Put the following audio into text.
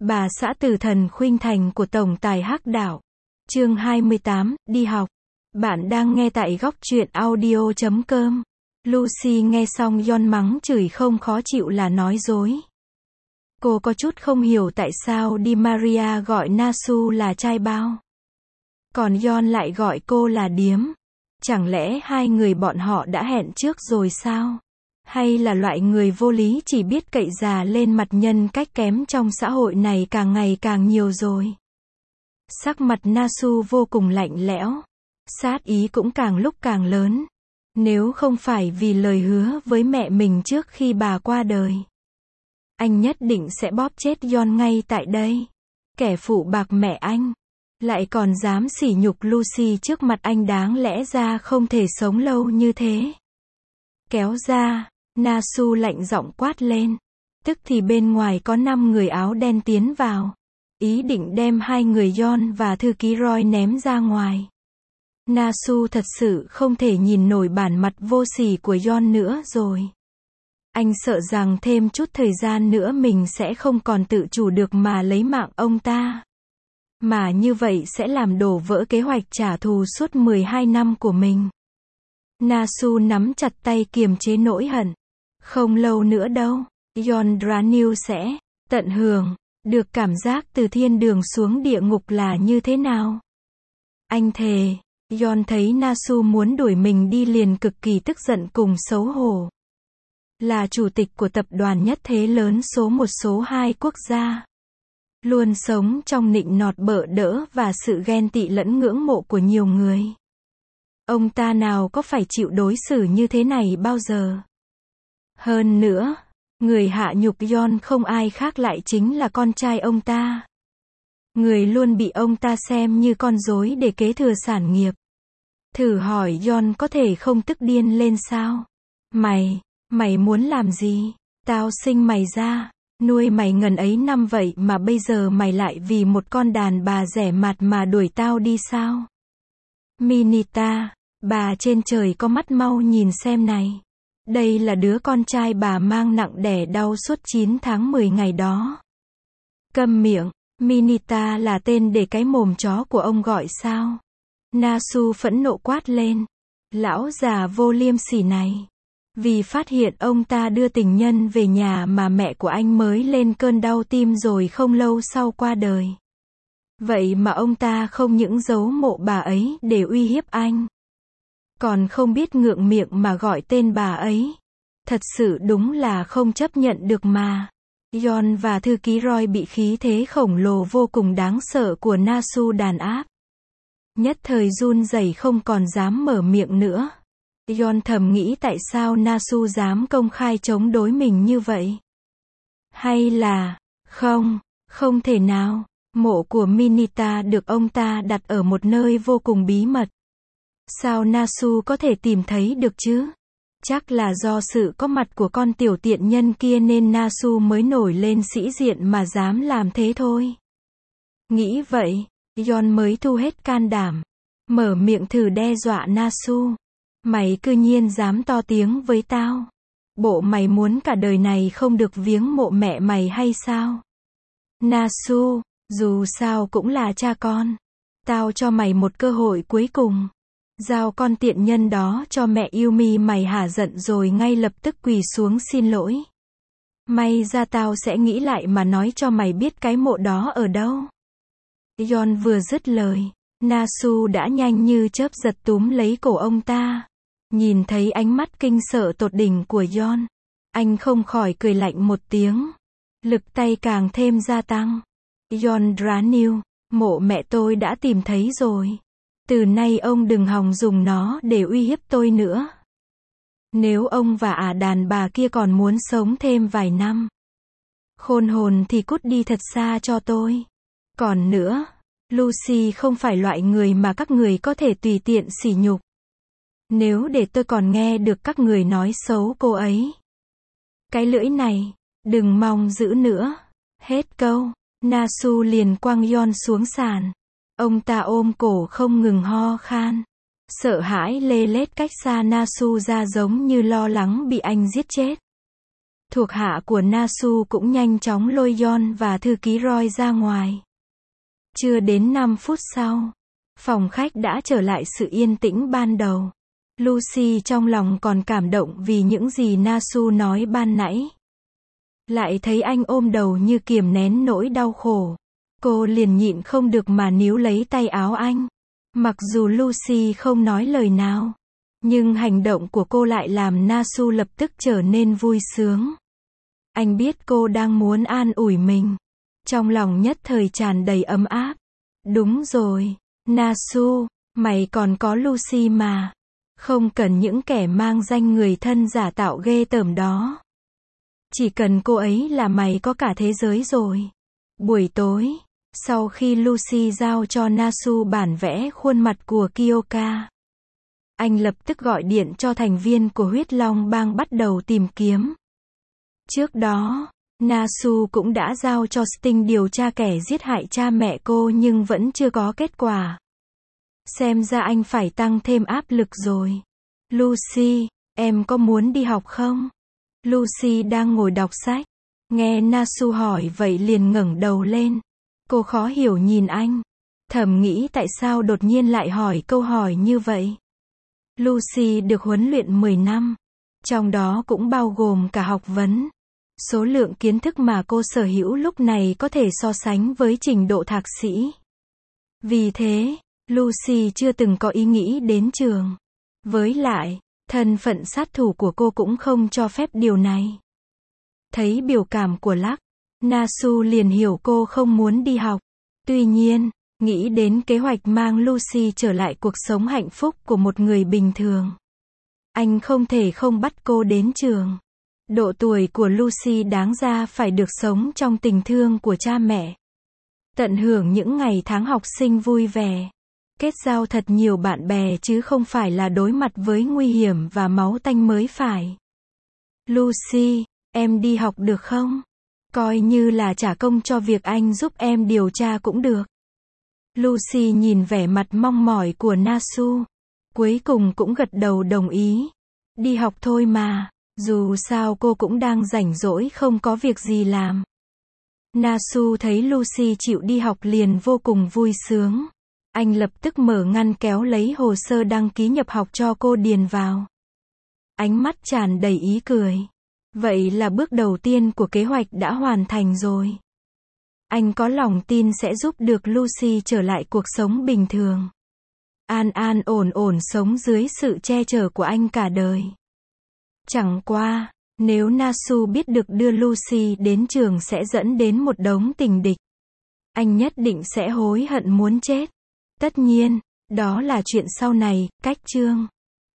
Bà xã tử thần khuynh thành của tổng tài Hắc Đạo. Chương 28, đi học. Bạn đang nghe tại góc truyện audio.com. Lucy nghe xong John mắng chửi không khó chịu là nói dối. Cô có chút không hiểu tại sao Di Maria gọi Nasu là trai bao. Còn John lại gọi cô là điếm. Chẳng lẽ hai người bọn họ đã hẹn trước rồi sao? Hay là loại người vô lý chỉ biết cậy già lên mặt nhân cách kém trong xã hội này càng ngày càng nhiều rồi? Sắc mặt Nasu vô cùng lạnh lẽo. Sát ý cũng càng lúc càng lớn. Nếu không phải vì lời hứa với mẹ mình trước khi bà qua đời, anh nhất định sẽ bóp chết John ngay tại đây. Kẻ phụ bạc mẹ anh, lại còn dám sỉ nhục Lucy trước mặt anh, đáng lẽ ra không thể sống lâu như thế. Kéo ra, Nasu lạnh giọng quát lên. Tức thì bên ngoài có 5 người áo đen tiến vào. Ý định đem hai người John và thư ký Roy ném ra ngoài. Nasu thật sự không thể nhìn nổi bản mặt vô sỉ của John nữa rồi. Anh sợ rằng thêm chút thời gian nữa mình sẽ không còn tự chủ được mà lấy mạng ông ta. Mà như vậy sẽ làm đổ vỡ kế hoạch trả thù suốt 12 năm của mình. Nasu nắm chặt tay kiềm chế nỗi hận. Không lâu nữa đâu, John Daniel sẽ tận hưởng được cảm giác từ thiên đường xuống địa ngục là như thế nào. Anh thề. John thấy Nasu muốn đuổi mình đi liền cực kỳ tức giận cùng xấu hổ. Là chủ tịch của tập đoàn nhất thế lớn số 1 số 2 quốc gia. Luôn sống trong nịnh nọt bợ đỡ và sự ghen tị lẫn ngưỡng mộ của nhiều người. Ông ta nào có phải chịu đối xử như thế này bao giờ. Hơn nữa, người hạ nhục John không ai khác lại chính là con trai ông ta. Người luôn bị ông ta xem như con rối để kế thừa sản nghiệp. Thử hỏi John có thể không tức điên lên sao? Mày muốn làm gì? Tao sinh mày ra, nuôi mày ngần ấy năm vậy mà bây giờ mày lại vì một con đàn bà rẻ mạt mà đuổi tao đi sao? Minita, bà trên trời có mắt mau nhìn xem này. Đây là đứa con trai bà mang nặng đẻ đau suốt 9 tháng 10 ngày đó. Câm miệng, Minita là tên để cái mồm chó của ông gọi sao? Nasu phẫn nộ quát lên. Lão già vô liêm sỉ này. Vì phát hiện ông ta đưa tình nhân về nhà mà mẹ của anh mới lên cơn đau tim rồi không lâu sau qua đời. Vậy mà ông ta không những giấu mộ bà ấy để uy hiếp anh, còn không biết ngượng miệng mà gọi tên bà ấy. Thật sự đúng là không chấp nhận được mà. John và thư ký Roy bị khí thế khổng lồ vô cùng đáng sợ của Nasu đàn áp. Nhất thời run rẩy không còn dám mở miệng nữa. John thầm nghĩ tại sao Nasu dám công khai chống đối mình như vậy. Hay là, không thể nào, mộ của Minita được ông ta đặt ở một nơi vô cùng bí mật. Sao Nasu có thể tìm thấy được chứ? Chắc là do sự có mặt của con tiểu tiện nhân kia nên Nasu mới nổi lên sĩ diện mà dám làm thế thôi. Nghĩ vậy, John mới thu hết can đảm. Mở miệng thử đe dọa Nasu. Mày cư nhiên dám to tiếng với tao. Bộ mày muốn cả đời này không được viếng mộ mẹ mày hay sao? Nasu, dù sao cũng là cha con. Tao cho mày một cơ hội cuối cùng. Giao con tiện nhân đó cho mẹ Yumi mày hả giận rồi ngay lập tức quỳ xuống xin lỗi. May ra tao sẽ nghĩ lại mà nói cho mày biết cái mộ đó ở đâu. John vừa dứt lời, Nasu đã nhanh như chớp giật túm lấy cổ ông ta. Nhìn thấy ánh mắt kinh sợ tột đỉnh của John, anh không khỏi cười lạnh một tiếng. Lực tay càng thêm gia tăng. John Daniel, mộ mẹ tôi đã tìm thấy rồi. Từ nay ông đừng hòng dùng nó để uy hiếp tôi nữa. Nếu ông và đàn bà kia còn muốn sống thêm vài năm khôn hồn thì cút đi thật xa cho tôi. Còn nữa, Lucy không phải loại người mà các người có thể tùy tiện sỉ nhục. Nếu để tôi còn nghe được các người nói xấu cô ấy, cái lưỡi này, đừng mong giữ nữa. Hết câu, Nasu liền quăng John xuống sàn. Ông ta ôm cổ không ngừng ho khan. Sợ hãi lê lết cách xa Nasu ra giống như lo lắng bị anh giết chết. Thuộc hạ của Nasu cũng nhanh chóng lôi Yon và thư ký Roy ra ngoài. Chưa đến 5 phút sau, phòng khách đã trở lại sự yên tĩnh ban đầu. Lucy trong lòng còn cảm động vì những gì Nasu nói ban nãy. Lại thấy anh ôm đầu như kiềm nén nỗi đau khổ. Cô liền nhịn không được mà níu lấy tay áo anh. Mặc dù Lucy không nói lời nào, nhưng hành động của cô lại làm Nasu lập tức trở nên vui sướng. Anh biết cô đang muốn an ủi mình. Trong lòng nhất thời tràn đầy ấm áp. Đúng rồi, Nasu, mày còn có Lucy mà. Không cần những kẻ mang danh người thân giả tạo ghê tởm đó. Chỉ cần cô ấy là mày có cả thế giới rồi. Buổi tối, sau khi Lucy giao cho Nasu bản vẽ khuôn mặt của Kyoka, anh lập tức gọi điện cho thành viên của Huyết Long Bang bắt đầu tìm kiếm. Trước đó, Nasu cũng đã giao cho Sting điều tra kẻ giết hại cha mẹ cô nhưng vẫn chưa có kết quả. Xem ra anh phải tăng thêm áp lực rồi. Lucy, em có muốn đi học không? Lucy đang ngồi đọc sách. Nghe Nasu hỏi vậy liền ngẩng đầu lên. Cô khó hiểu nhìn anh. Thầm nghĩ tại sao đột nhiên lại hỏi câu hỏi như vậy. Lucy được huấn luyện 10 năm. Trong đó cũng bao gồm cả học vấn. Số lượng kiến thức mà cô sở hữu lúc này có thể so sánh với trình độ thạc sĩ. Vì thế, Lucy chưa từng có ý nghĩ đến trường. Với lại, thân phận sát thủ của cô cũng không cho phép điều này. Thấy biểu cảm của Lắc, Nasu liền hiểu cô không muốn đi học. Tuy nhiên, nghĩ đến kế hoạch mang Lucy trở lại cuộc sống hạnh phúc của một người bình thường, anh không thể không bắt cô đến trường. Độ tuổi của Lucy đáng ra phải được sống trong tình thương của cha mẹ. Tận hưởng những ngày tháng học sinh vui vẻ. Kết giao thật nhiều bạn bè chứ không phải là đối mặt với nguy hiểm và máu tanh mới phải. Lucy, em đi học được không? Coi như là trả công cho việc anh giúp em điều tra cũng được. Lucy nhìn vẻ mặt mong mỏi của Nasu. Cuối cùng cũng gật đầu đồng ý. Đi học thôi mà. Dù sao cô cũng đang rảnh rỗi không có việc gì làm. Nasu thấy Lucy chịu đi học liền vô cùng vui sướng. Anh lập tức mở ngăn kéo lấy hồ sơ đăng ký nhập học cho cô điền vào. Ánh mắt tràn đầy ý cười. Vậy là bước đầu tiên của kế hoạch đã hoàn thành rồi. Anh có lòng tin sẽ giúp được Lucy trở lại cuộc sống bình thường. An an ổn ổn sống dưới sự che chở của anh cả đời. Chẳng qua, nếu Nasu biết được đưa Lucy đến trường sẽ dẫn đến một đống tình địch, anh nhất định sẽ hối hận muốn chết. Tất nhiên, đó là chuyện sau này, cách chương.